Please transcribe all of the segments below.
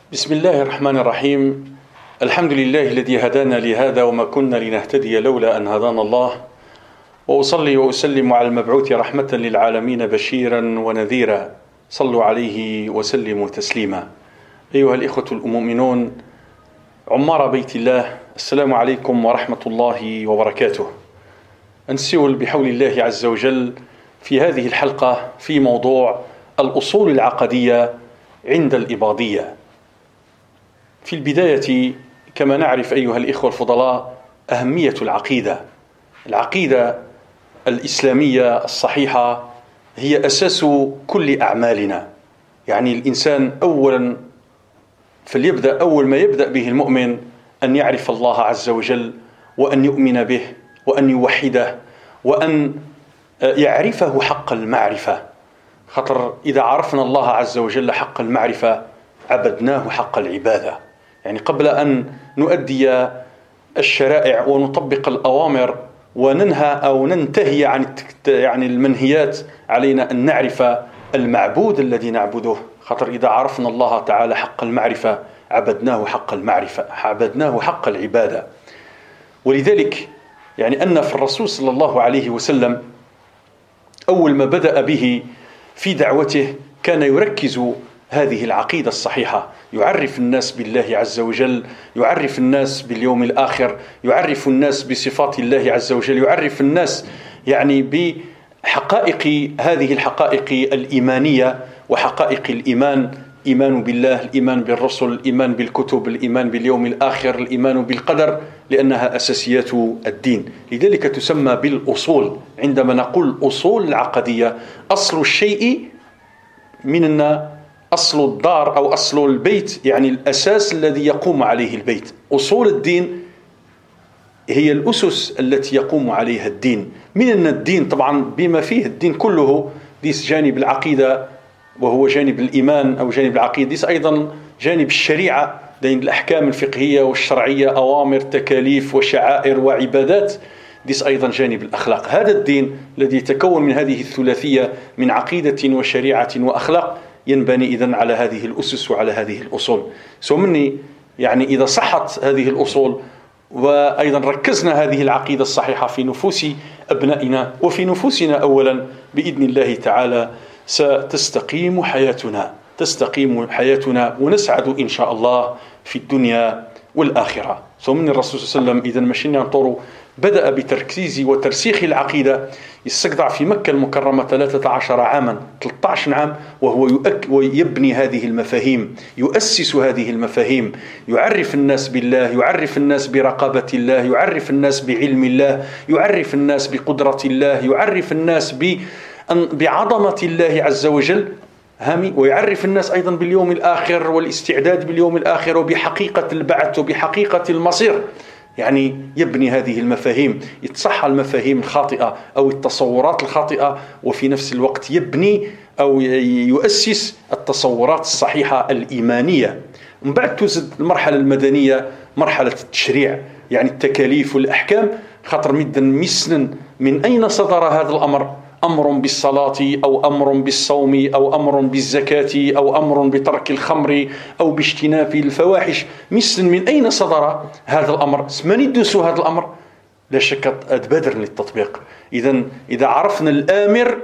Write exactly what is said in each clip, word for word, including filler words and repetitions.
بسم الله الرحمن الرحيم. الحمد لله الذي هدانا لهذا وما كنا لنهتدي لولا أن هدانا الله، وأصلي وأسلم على المبعوث رحمة للعالمين بشيرا ونذيرا، صلوا عليه وسلموا تسليما. أيها الإخوة المؤمنون عمار بيت الله، السلام عليكم ورحمة الله وبركاته. نسول بحول الله عز وجل في هذه الحلقة في موضوع الأصول العقدية عند الإباضية. في البداية كما نعرف أيها الإخوة الفضلاء أهمية العقيدة. العقيدة الإسلامية الصحيحة هي أساس كل أعمالنا. يعني الإنسان أولا فليبدأ أول ما يبدأ به المؤمن أن يعرف الله عز وجل، وأن يؤمن به، وأن يوحده، وأن يعرفه حق المعرفة. خطر إذا عرفنا الله عز وجل حق المعرفة عبدناه حق العبادة. يعني قبل أن نؤدي الشرائع ونطبق الأوامر وننهى أو ننتهي عن يعني المنهيات، علينا أن نعرف المعبود الذي نعبده. خطر إذا عرفنا الله تعالى حق المعرفة عبدناه حق المعرفة، عبدناه حق العبادة. ولذلك يعني أن في الرسول صلى الله عليه وسلم أول ما بدأ به في دعوته كان يركز هذه العقيدة الصحيحة، يعرف الناس بالله عز وجل، يعرف الناس باليوم الآخر، يعرف الناس بصفات الله عز وجل، يعرف الناس يعني بحقائق هذه الحقائق الإيمانية وحقائق الإيمان، إيمان بالله، الإيمان بالرسل، الإيمان بالكتب، الإيمان باليوم الآخر، الإيمان بالقدر، لأنها أساسيات الدين. لذلك تسمى بالأصول. عندما نقول أصول العقدية، أصل الشيء من أصل الدار أو أصل البيت، يعني الأساس الذي يقوم عليه البيت. أصول الدين هي الأسس التي يقوم عليها الدين. من أن الدين طبعا بما فيه الدين كله، ديس جانب العقيدة وهو جانب الإيمان أو جانب العقيدة، ديس أيضا جانب الشريعة، دين الأحكام الفقهية والشرعية، أوامر، تكاليف وشعائر وعبادات، ديس أيضا جانب الأخلاق. هذا الدين الذي يتكون من هذه الثلاثية من عقيدة وشريعة وأخلاق ينبني إذن على هذه الأسس وعلى هذه الأصول. سومني يعني إذا صحت هذه الأصول وأيضا ركزنا هذه العقيدة الصحيحة في نفوس أبنائنا وفي نفوسنا أولا، بإذن الله تعالى ستستقيم حياتنا، تستقيم حياتنا ونسعد إن شاء الله في الدنيا والآخرة. سومني الرسول صلى الله عليه وسلم إذا مشينا نطور بدأ بتركيز وترسيخ العقيدة. يستقطع في مكة المكرمة ثلاثة عشر عاما، ثلاثة عشر عام، وهو يؤك ويبني هذه المفاهيم، يؤسس هذه المفاهيم، يعرف الناس بالله، يعرف الناس برقابة الله، يعرف الناس بعلم الله، يعرف الناس بقدرة الله، يعرف الناس بعظمة الله عز وجل، هامي، ويعرف الناس أيضا باليوم الآخر والاستعداد باليوم الآخر وبحقيقة البعث وبحقيقة المصير. يعني يبني هذه المفاهيم، يتصحى المفاهيم الخاطئة أو التصورات الخاطئة، وفي نفس الوقت يبني أو يؤسس التصورات الصحيحة الإيمانية. من بعد توزد المرحلة المدنية مرحلة التشريع، يعني التكاليف والأحكام. خاطر مدا مسنا من أين صدر هذا الأمر؟ أمر بالصلاة أو أمر بالصوم أو أمر بالزكاة أو أمر بترك الخمر أو باجتناب الفواحش. مثل من أين صدر هذا الأمر؟ من يدرس هذا الأمر؟ لا شك أتبادر للتطبيق. إذا إذا عرفنا الآمر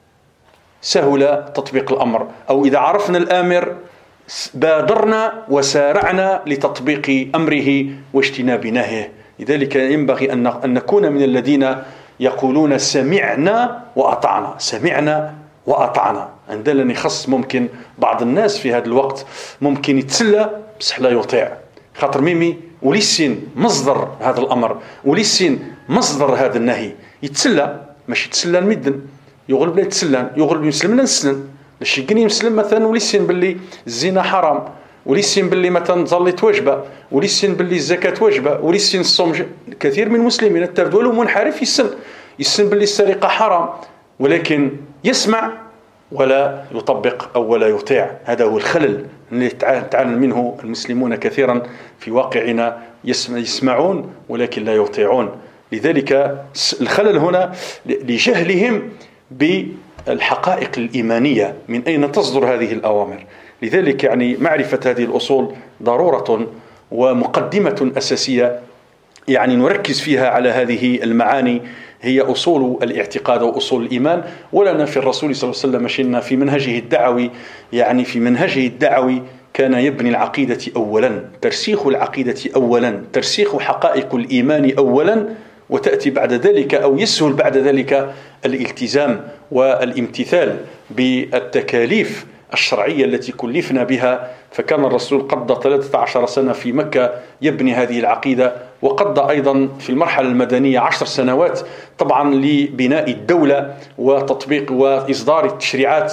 سهل تطبيق الأمر، أو إذا عرفنا الآمر بادرنا وسارعنا لتطبيق أمره واجتناب نهيه. لذلك ينبغي أن نكون من الذين يقولون سمعنا وأطعنا، سمعنا وأطعنا. عندنا يخص ممكن بعض الناس في هذا الوقت ممكن يتسلى بصح لا يطيع، خاطر ميمي وليسين مصدر هذا الأمر، وليسين مصدر هذا النهي. يتسلى ماشي يتسلى المدن، يغلب لا يتسلى، يغلب يسلم لا نسلم. لشي كني مسلم مثلا وليسين باللي الزنا حرام، وليسين باللي مثلا تصليت واجبة، وليسين باللي الزكاة واجبة، وليسين الصوم. كثير من المسلمين التفضل منحرف يسن يسن باللي السرقة حرام، ولكن يسمع ولا يطبق أو ولا يطيع. هذا هو الخلل الذي تعاني منه المسلمون كثيرا في واقعنا، يسمعون ولكن لا يطيعون. لذلك الخلل هنا لجهلهم بالحقائق الإيمانية، من أين تصدر هذه الأوامر. لذلك يعني معرفة هذه الأصول ضرورة ومقدمة أساسية يعني نركز فيها على هذه المعاني، هي أصول الاعتقاد وأصول الإيمان. ولنا في الرسول صلى الله عليه وسلم شئنا في منهجه الدعوي، يعني في منهجه الدعوي كان يبني العقيدة أولا، ترسيخ العقيدة أولا، ترسيخ حقائق الإيمان أولا، وتأتي بعد ذلك أو يسهل بعد ذلك الالتزام والامتثال بالتكاليف الشرعية التي كلفنا بها. فكان الرسول قضى ثلاثة عشر سنة في مكة يبني هذه العقيدة، وقضى أيضا في المرحلة المدنية عشر سنوات طبعا لبناء الدولة وتطبيق وإصدار التشريعات.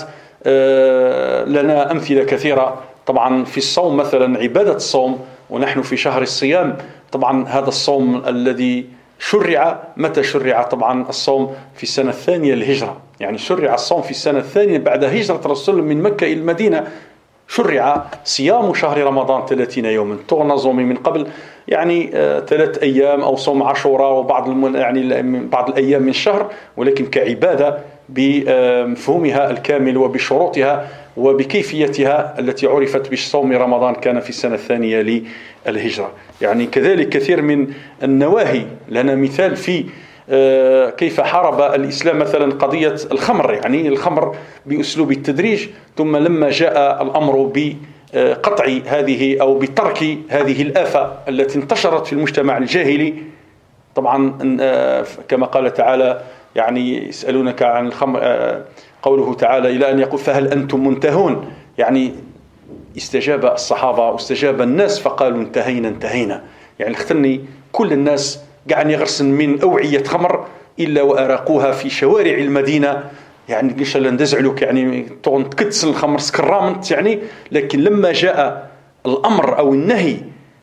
لنا أمثلة كثيرة طبعا في الصوم مثلا، عبادة الصوم ونحن في شهر الصيام. طبعا هذا الصوم الذي شرع متى شرع؟ طبعا الصوم في السنة الثانية للهجرة، يعني شرع الصوم في السنة الثانية بعد هجرة الرسول من مكة إلى المدينة. شرع صيام شهر رمضان ثلاثين يوما، تغنى من قبل يعني ثلاث أيام أو صوم عاشوراء وبعض يعني بعض الأيام من الشهر، ولكن كعبادة بمفهومها الكامل وبشروطها وبكيفيتها التي عرفت بصوم رمضان كان في السنة الثانية للهجرة. يعني كذلك كثير من النواهي، لنا مثال في كيف حارب الإسلام مثلا قضية الخمر، يعني الخمر بأسلوب التدريج، ثم لما جاء الأمر بقطع هذه أو بترك هذه الآفة التي انتشرت في المجتمع الجاهلي. طبعا كما قال تعالى يعني يسألونك عن الخمر، قوله تعالى إلى أن يقول فهل أنتم منتهون، يعني استجاب الصحابة واستجاب الناس فقالوا انتهينا انتهينا. يعني اختني كل الناس قاعد يغرسن من أوعية خمر إلا وأراقوها في شوارع المدينة، يعني قيش لندزعلوك يعني تكتسن الخمر سكرامنت يعني. لكن لما جاء الأمر أو النهي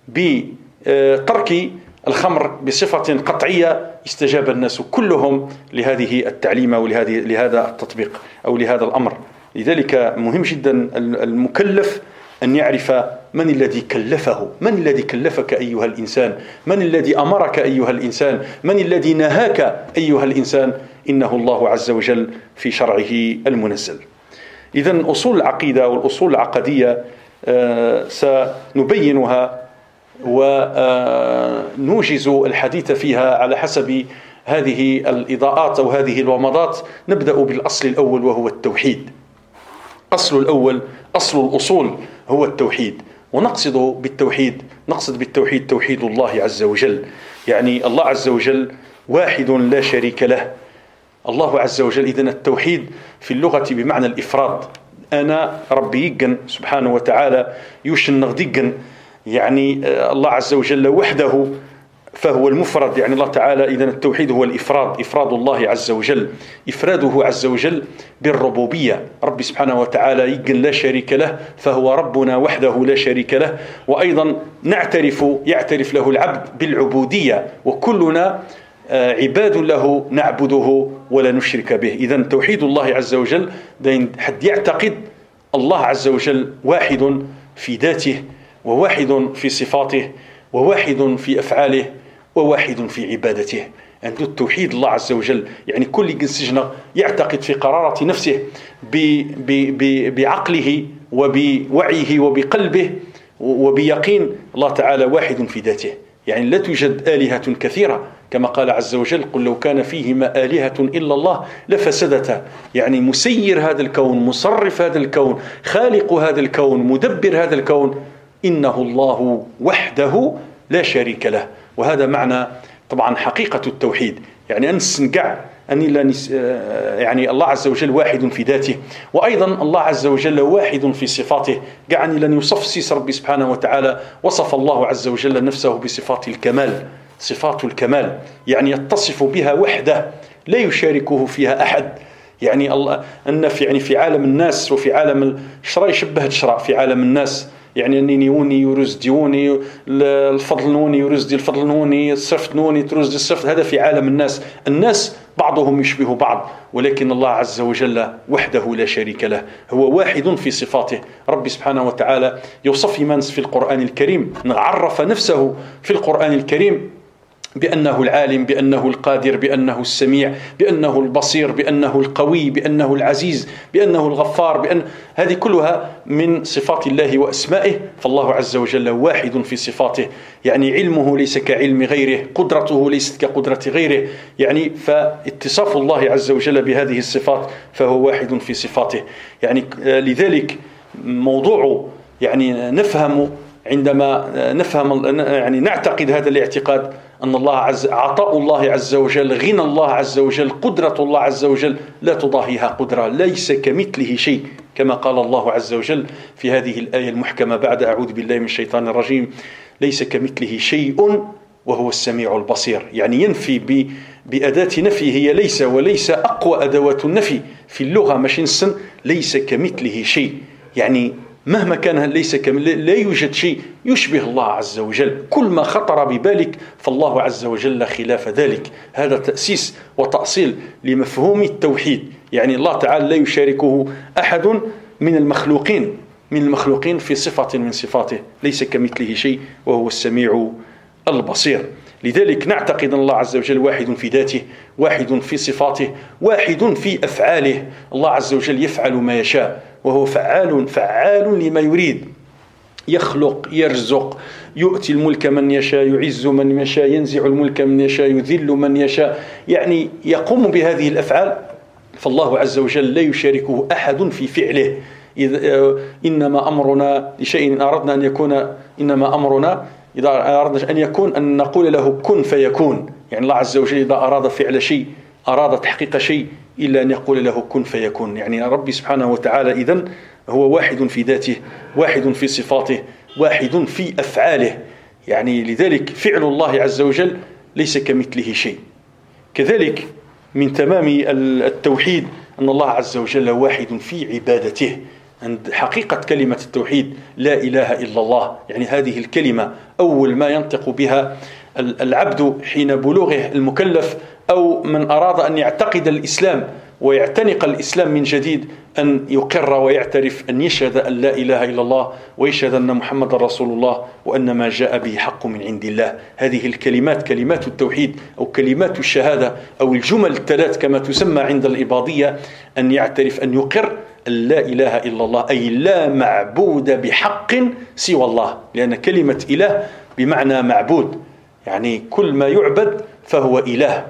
بترك الخمر بصفة قطعية استجاب الناس كلهم لهذه التعليمة ولهذه لهذا التطبيق أو لهذا الأمر. لذلك مهم جدا المكلف أن يعرف من الذي كلفه، من الذي كلفك أيها الإنسان، من الذي أمرك أيها الإنسان، من الذي نهاك أيها الإنسان. إنه الله عز وجل في شرعه المنزل. إذن أصول العقيدة والأصول العقدية سنبينها ونوجز الحديث فيها على حسب هذه الإضاءات أو هذه الومضات. نبدأ بالأصل الأول وهو التوحيد. أصل الأول أصل الأصول هو التوحيد، ونقصد بالتوحيد نقصد بالتوحيد توحيد الله عز وجل، يعني الله عز وجل واحد لا شريك له. الله عز وجل إذن التوحيد في اللغة بمعنى الإفراد. أنا ربي يقن سبحانه وتعالى يوشن نغديقن، يعني الله عز وجل وحده فهو المفرد، يعني الله تعالى. إذن التوحيد هو الإفراد، إفراد الله عز وجل، إفراده عز وجل بالربوبية. ربي سبحانه وتعالى يقن لا شريك له، فهو ربنا وحده لا شريك له. وأيضا نعترف يعترف له العبد بالعبودية، وكلنا عباد له نعبده ولا نشرك به. إذن توحيد الله عز وجل دين حد يعتقد الله عز وجل واحد في ذاته، وواحد في صفاته، وواحد في أفعاله، وواحد في عبادته. عنده التوحيد الله عز وجل، يعني كل جنسجنا يعتقد في قرارة نفسه ب ب ب بعقله وبوعيه وبقلبه وبيقين الله تعالى واحد في ذاته. يعني لا توجد آلهة كثيرة كما قال عز وجل قل لو كان فيهما آلهة إلا الله لفسدتا. يعني مسير هذا الكون، مصرف هذا الكون، خالق هذا الكون، مدبر هذا الكون، إنه الله وحده لا شريك له. وهذا معنى طبعا حقيقة التوحيد، يعني أنس نقع أن يعني الله عز وجل واحد في ذاته، وأيضا الله عز وجل واحد في صفاته. قعني لن يوصف سيس ربي سبحانه وتعالى، وصف الله عز وجل نفسه بصفات الكمال، صفات الكمال، يعني يتصف بها وحده لا يشاركه فيها أحد. يعني الله أن في يعني في عالم الناس وفي عالم الشرع يشبه الشرع في عالم الناس، يعني أنني يوني يرز ديوني، الفضل نوني يرز دي الفضل نوني، الصفت نوني ترز دي الصفت. هذا في عالم الناس. الناس بعضهم يشبه بعض، ولكن الله عز وجل وحده لا شريك له، هو واحد في صفاته. ربي سبحانه وتعالى يوصف من في القرآن الكريم، عرف نفسه في القرآن الكريم بأنه العالم، بأنه القادر، بأنه السميع، بأنه البصير، بأنه القوي، بأنه العزيز، بأنه الغفار، بأن هذه كلها من صفات الله وأسمائه. فالله عز وجل واحد في صفاته، يعني علمه ليس كعلم غيره، قدرته ليست كقدرة غيره، يعني فاتصاف الله عز وجل بهذه الصفات فهو واحد في صفاته. يعني لذلك موضوع يعني نفهم عندما نفهم يعني نعتقد هذا الاعتقاد أن الله عز عطاء الله عز وجل، غنى الله عز وجل، قدرة الله عز وجل لا تضاهيها قدرة، ليس كمثله شيء، كما قال الله عز وجل في هذه الآية المحكمة بعد أعوذ بالله من الشيطان الرجيم: ليس كمثله شيء وهو السميع البصير. يعني ينفي بأداة نفي هي ليس، وليس أقوى أدوات النفي في اللغة ماشي نسن، ليس كمثله شيء، يعني مهما كان ليس كم لا يوجد شيء يشبه الله عز وجل، كل ما خطر ببالك فالله عز وجل خلاف ذلك. هذا تأسيس وتأصيل لمفهوم التوحيد، يعني الله تعالى لا يشاركه أحد من المخلوقين من المخلوقين في صفة من صفاته، ليس كمثله شيء وهو السميع البصير. لذلك نعتقد أن الله عز وجل واحد في ذاته، واحد في صفاته، واحد في أفعاله. الله عز وجل يفعل ما يشاء، وهو فعال فعال لما يريد، يخلق، يرزق، يؤتي الملك من يشاء، يعز من يشاء، ينزع الملك من يشاء، يذل من يشاء، يعني يقوم بهذه الأفعال. فالله عز وجل لا يشاركه أحد في فعله. إذا إنما أمرنا لشيء أردنا أن يكون إنما أمرنا إذا أردنا أن يكون أن نقول له كن فيكون. يعني الله عز وجل إذا أراد فعل شيء، أراد تحقيق شيء، إلا أن يقول له كن فيكون. يعني ربي سبحانه وتعالى إذن هو واحد في ذاته، واحد في صفاته، واحد في أفعاله. يعني لذلك فعل الله عز وجل ليس كمثله شيء. كذلك من تمام التوحيد أن الله عز وجل واحد في عبادته. عند حقيقة كلمة التوحيد لا إله إلا الله، يعني هذه الكلمة أول ما ينطق بها العبد حين بلوغه المكلف، أو من أراد أن يعتقد الإسلام ويعتنق الإسلام من جديد، أن يقر ويعترف أن يشهد أن لا إله إلا الله، ويشهد أن محمد رسول الله، وأن ما جاء به حق من عند الله. هذه الكلمات كلمات التوحيد أو كلمات الشهادة أو الجمل الثلاث كما تسمى عند الإباضية، أن يعترف أن يقر أن لا إله إلا الله، أي لا معبود بحق سوى الله، لأن كلمة إله بمعنى معبود، يعني كل ما يعبد فهو إله.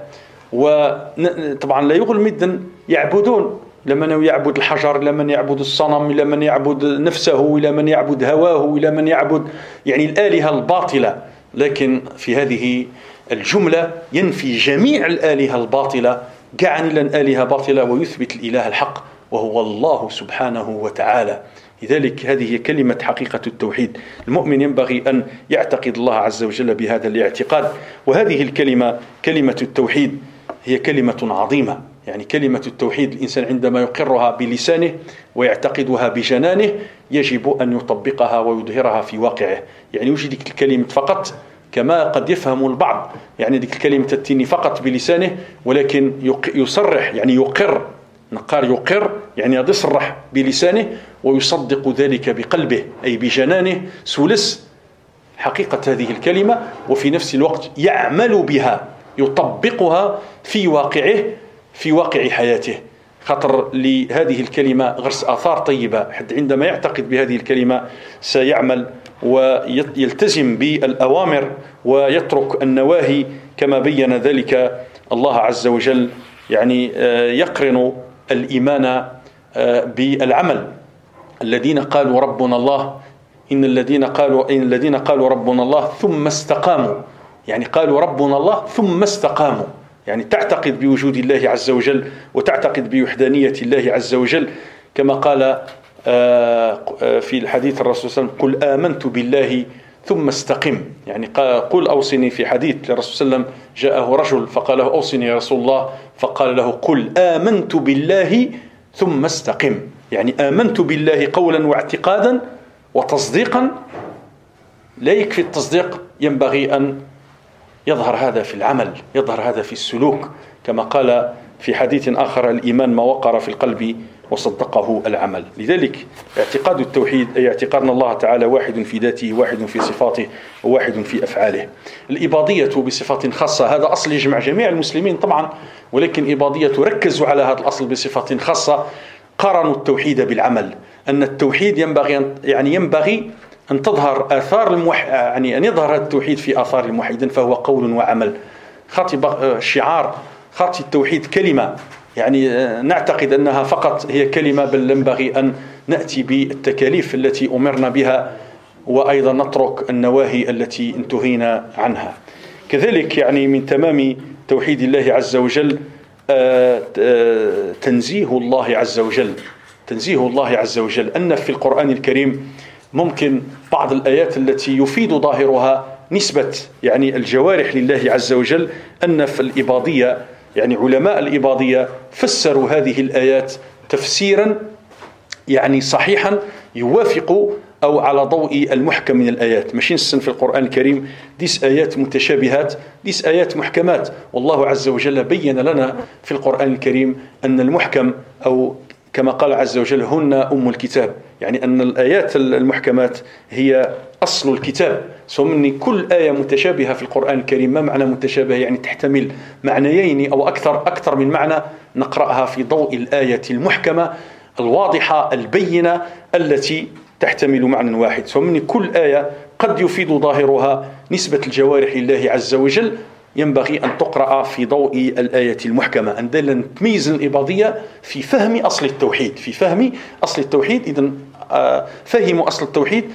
وطبعا لا يغل مدا يعبدون، لمن يعبد الحجر، لمن يعبد الصنم، لمن يعبد نفسه، إلى من يعبد هواه، إلى من يعبد يعني الآلهة الباطلة. لكن في هذه الجملة ينفي جميع الآلهة الباطلة، جعل الآلهة باطلة ويثبت الإله الحق وهو الله سبحانه وتعالى. لذلك هذه كلمة حقيقة التوحيد. المؤمن ينبغي أن يعتقد الله عز وجل بهذا الاعتقاد. وهذه الكلمة كلمة التوحيد هي كلمة عظيمة، يعني كلمة التوحيد الإنسان عندما يقرها بلسانه ويعتقدها بجنانه يجب أن يطبقها ويظهرها في واقعه. يعني يوجد ذيك الكلمة فقط كما قد يفهم البعض، يعني ذيك الكلمة تتني فقط بلسانه، ولكن يصرح يعني يقر، نقار يقر يعني يصرح بلسانه ويصدق ذلك بقلبه أي بجنانه، سلس حقيقة هذه الكلمة، وفي نفس الوقت يعمل بها، يطبقها في واقعه في واقع حياته. خطر لهذه الكلمة غرس آثار طيبة، حتى عندما يعتقد بهذه الكلمة سيعمل ويلتزم بالأوامر ويترك النواهي كما بين ذلك الله عز وجل. يعني يقرن الإيمان بالعمل. الذين قالوا ربنا الله إن الذين قالوا إن الذين قالوا ربنا الله ثم استقاموا، يعني قالوا ربنا الله ثم استقاموا، يعني تعتقد بوجود الله عز وجل وتعتقد بوحدانية الله عز وجل، كما قال في الحديث الرسول صلى الله عليه وسلم: قل آمنت بالله ثم استقم. يعني قل أوصني، في حديث للرسول صلى الله عليه وسلم جاءه رجل فقال له: أوصني يا رسول الله، فقال له: قل آمنت بالله ثم استقم. يعني آمنت بالله قولا واعتقادا وتصديقا، لا يكفي التصديق، ينبغي أن يظهر هذا في العمل، يظهر هذا في السلوك، كما قال في حديث آخر: الإيمان ما وقر في القلب وصدقه العمل. لذلك اعتقاد التوحيد أي اعتقاد أن الله تعالى واحد في ذاته، واحد في صفاته، وواحد في أفعاله. الإباضية بصفة خاصة، هذا أصل يجمع جميع المسلمين طبعا، ولكن إباضية ركزوا على هذا الأصل بصفة خاصة، قارنوا التوحيد بالعمل. أن التوحيد ينبغي أن يعني ينبغي أن تظهر آثار الموح... يعني أن يظهر التوحيد في آثار الموحدين، فهو قول وعمل. خاطب الشعار خاطب التوحيد كلمة، يعني نعتقد أنها فقط هي كلمة، بل ينبغي أن نأتي بالتكاليف التي أمرنا بها، وأيضا نترك النواهي التي انتهينا عنها. كذلك يعني من تمام توحيد الله عز وجل تنزيه الله عز وجل تنزيه الله عز وجل أن في القرآن الكريم ممكن بعض الآيات التي يفيد ظاهرها نسبة يعني الجوارح لله عز وجل، أن في الإباضية يعني علماء الإباضية فسروا هذه الآيات تفسيرا يعني صحيحا يوافق أو على ضوء المحكم من الآيات. ماشي نسن في القرآن الكريم ديس آيات متشابهات، ديس آيات محكمات، والله عز وجل بين لنا في القرآن الكريم أن المحكم أو كما قال عز وجل هن أم الكتاب، يعني أن الآيات المحكمات هي أصل الكتاب. ثم كل آية متشابهة في القرآن الكريم، ما معنى متشابهة؟ يعني تحتمل معنيين أو أكثر أكثر من معنى، نقرأها في ضوء الآية المحكمة الواضحة البينة التي تحتمل معنى واحد. ثم كل آية قد يفيد ظاهرها نسبة الجوارح لله عز وجل، ينبغي أن تقرأ في ضوء الآية المحكمة. أن تميز الإباضية في فهم أصل التوحيد، في فهم أصل التوحيد. إذن فهموا أصل التوحيد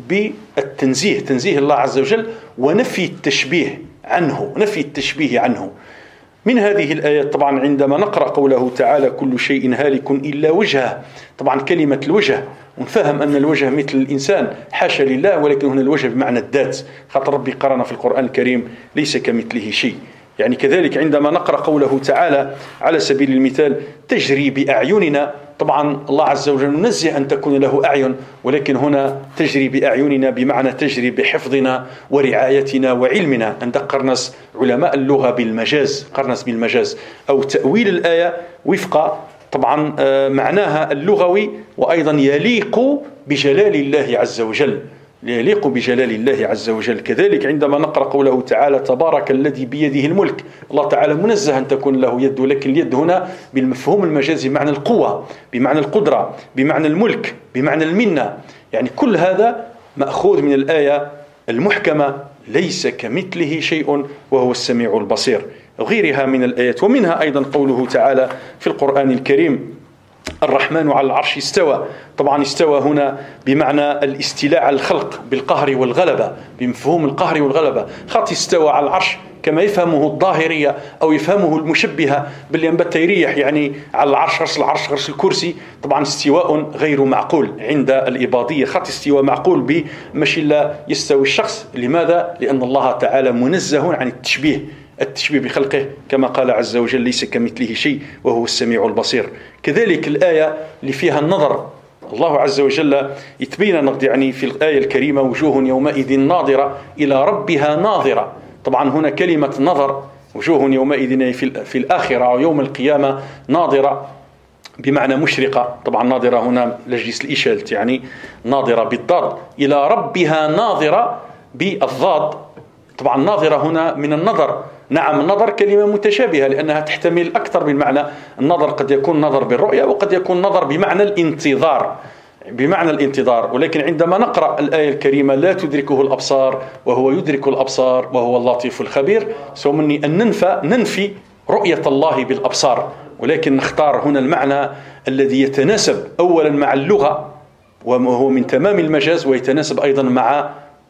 بالتنزيه، تنزيه الله عز وجل ونفي التشبيه عنه، نفي التشبيه عنه. من هذه الآيات طبعا عندما نقرأ قوله تعالى كل شيء هالك إلا وجهه، طبعا كلمة الوجه ونفهم أن الوجه مثل الإنسان، حاشا لله، ولكن هنا الوجه بمعنى الذات، خاطر ربي قرن في القرآن الكريم ليس كمثله شيء. يعني كذلك عندما نقرأ قوله تعالى على سبيل المثال تجري بأعيننا، طبعا الله عز وجل منزه أن تكون له أعين، ولكن هنا تجري بأعيننا بمعنى تجري بحفظنا ورعايتنا وعلمنا. أن قرنس علماء اللغة بالمجاز، قرنس بالمجاز أو تأويل الآية وفق طبعا معناها اللغوي، وأيضا يليق بجلال الله عز وجل، يليق بجلال الله عز وجل. كذلك عندما نقرأ قوله تعالى تبارك الذي بيده الملك، الله تعالى منزه أن تكون له يد، ولكن اليد هنا بالمفهوم المجازي بمعنى القوة، بمعنى القدرة، بمعنى الملك، بمعنى المنة. يعني كل هذا مأخوذ من الآية المحكمة ليس كمثله شيء وهو السميع البصير، وغيرها من الآيات. ومنها أيضا قوله تعالى في القرآن الكريم الرحمن على العرش استوى، طبعا استوى هنا بمعنى الاستيلاء على الخلق بالقهر والغلبة، بمفهوم القهر والغلبة. خاطر استوى على العرش كما يفهمه الظاهرية أو يفهمه المشبهة باللي ينبت يريح، يعني على العرش غرس العرش غرس الكرسي، طبعا استواء غير معقول عند الإباضية. خاطر استواء معقول بمشي لا يستوي الشخص. لماذا؟ لأن الله تعالى منزه عن التشبيه، التشبيه بخلقه، كما قال عز وجل ليس كمثله شيء وهو السميع البصير. كذلك الآية اللي فيها النظر، الله عز وجل يتبين نقد يعني في الآية الكريمة وجوه يومئذ ناظرة إلى ربها ناظرة. طبعا هنا كلمة نظر، وجوه يومئذ في الآخرة أو يوم القيامة ناظرة بمعنى مشرقة، طبعا ناظرة هنا لجلس الإشالت، يعني ناظرة بالضاد، إلى ربها ناظرة بالضاد. طبعا ناظرة هنا من النظر، نعم النظر كلمة متشابهة لأنها تحتمل أكثر من معنى. النظر قد يكون نظر بالرؤية وقد يكون نظر بمعنى الانتظار، بمعنى الانتظار. ولكن عندما نقرأ الآية الكريمة لا تدركه الأبصار وهو يدرك الأبصار وهو اللطيف الخبير، سومني أن ننفى ننفي رؤية الله بالأبصار، ولكن نختار هنا المعنى الذي يتناسب أولا مع اللغة وهو من تمام المجاز، ويتناسب أيضا مع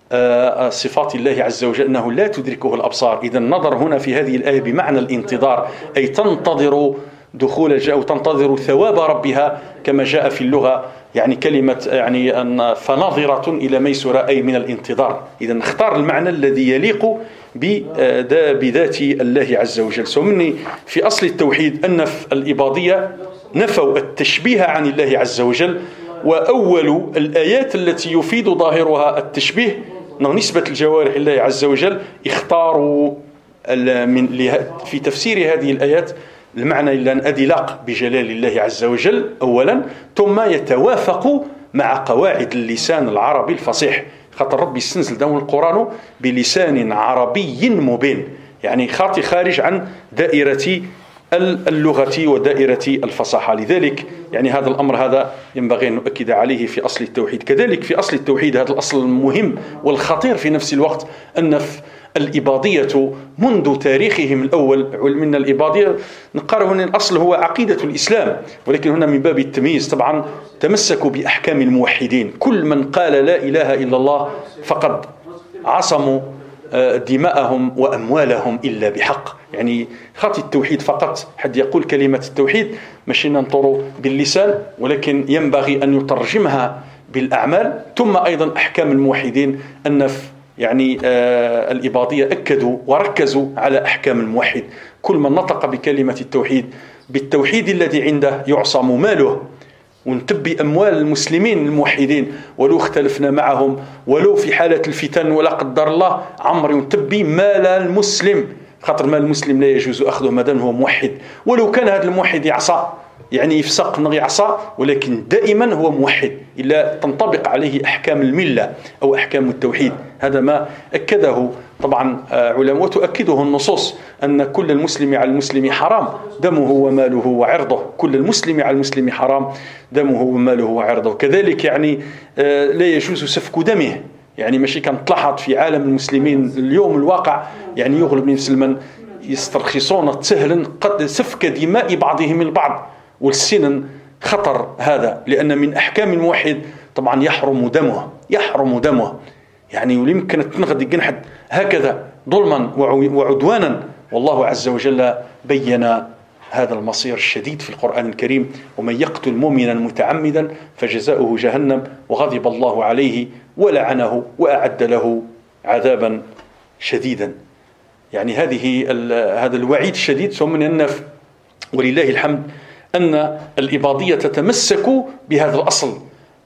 صفات الله عز وجل أنه لا تدركه الأبصار. إذا النظر هنا في هذه الآية بمعنى الانتظار، أي تنتظر دخول أو تنتظر ثواب ربها كما جاء في اللغة، يعني كلمة يعني أن فناظرة إلى ميسرة أي من الانتظار. إذا نختار المعنى الذي يليق بذات الله عز وجل. سومني في أصل التوحيد أن الإباضية نفوا التشبيه عن الله عز وجل، وأول الآيات التي يفيد ظاهرها التشبيه نسبة الجوارح الله عز وجل اختاروا من في تفسير هذه الآيات المعنى إلا أن أدلاق بجلال الله عز وجل أولا، ثم يتوافق مع قواعد اللسان العربي الفصيح، خاطر ربي استنزل دون القرآن بلسان عربي مبين، يعني خاطي خارج عن دائرة اللغة ودائرة الفصاحة. لذلك يعني هذا الأمر هذا ينبغي أن نؤكد عليه في أصل التوحيد. كذلك في أصل التوحيد هذا الأصل المهم والخطير في نفس الوقت، أن الإباضية منذ تاريخهم الأول، علمنا الإباضية نقرأ أن الأصل هو عقيدة الإسلام، ولكن هنا من باب التمييز طبعا تمسكوا بأحكام الموحدين. كل من قال لا إله إلا الله فقد عصموا دماءهم وأموالهم إلا بحق. يعني خاطي التوحيد فقط، حد يقول كلمة التوحيد ماشي ننطر باللسان، ولكن ينبغي أن يترجمها بالأعمال. ثم أيضا أحكام الموحدين، أن يعني آه الإباضية أكدوا وركزوا على أحكام الموحد. كل من نطق بكلمة التوحيد بالتوحيد الذي عنده يعصم ماله ونتبي أموال المسلمين الموحدين، ولو اختلفنا معهم، ولو في حالة الفتن ولا قدر الله، عمر ينتبي مال المسلم، خاطر مال المسلم لا يجوز أخذه مادام هو موحد. ولو كان هذا الموحد يعصى، يعني يفسق نغي عصى، ولكن دائما هو موحد إلا تنطبق عليه أحكام الملة أو أحكام التوحيد. هذا ما أكده طبعا علماء وتؤكده النصوص، أن كل المسلم على المسلم حرام دمه وماله وعرضه. كل المسلم على المسلم حرام دمه وماله وعرضه. كذلك يعني لا يجوز سفك دمه، يعني ماشي كان تلاحظ في عالم المسلمين اليوم الواقع، يعني يغلب من مسلما يسترخصون سهلا قد سفك دماء بعضهم البعض، والسنن خطر هذا، لأن من أحكام الموحد طبعا يحرم دمه، يحرم دمه يعني ولا يمكن تنغد جنحد هكذا ظلما وعدوانا. والله عز وجل بين هذا المصير الشديد في القرآن الكريم: ومن يقتل مؤمنا متعمدا فجزاؤه جهنم وغضب الله عليه ولعنه وأعد له عذابا شديدا. يعني هذه هذا الوعيد الشديد. ثم أن ولله الحمد أن الإباضية تتمسك بهذا الأصل،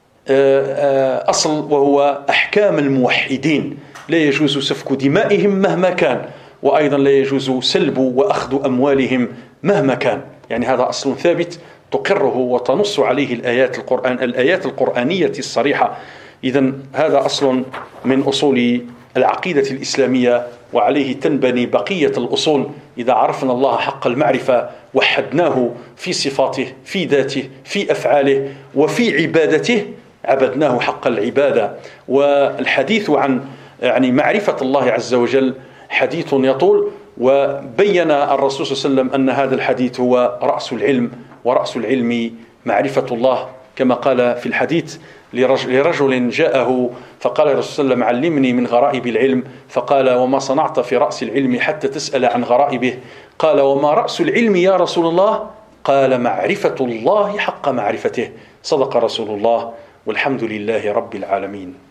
أصل وهو أحكام الموحدين. لا يجوز سفك دمائهم مهما كان، وأيضا لا يجوز سلب وأخذ أموالهم مهما كان. يعني هذا أصل ثابت تقره وتنص عليه الآيات القرآن الآيات القرآنية الصريحة. إذن هذا أصل من أصول العقيدة الإسلامية، وعليه تنبني بقية الأصول. إذا عرفنا الله حق المعرفة وحدناه في صفاته، في ذاته، في أفعاله، وفي عبادته، عبدناه حق العبادة. والحديث عن يعني معرفة الله عز وجل حديث يطول، وبين الرسول صلى الله عليه وسلم أن هذا الحديث هو رأس العلم، ورأس العلم معرفة الله، كما قال في الحديث لرجل جاءه فقال الرسول صلى الله عليه وسلم: علمني من غرائب العلم. فقال: وما صنعت في رأس العلم حتى تسأل عن غرائبه؟ قال: وما رأس العلم يا رسول الله؟ قال: معرفة الله حق معرفته. صدق رسول الله، والحمد لله رب العالمين.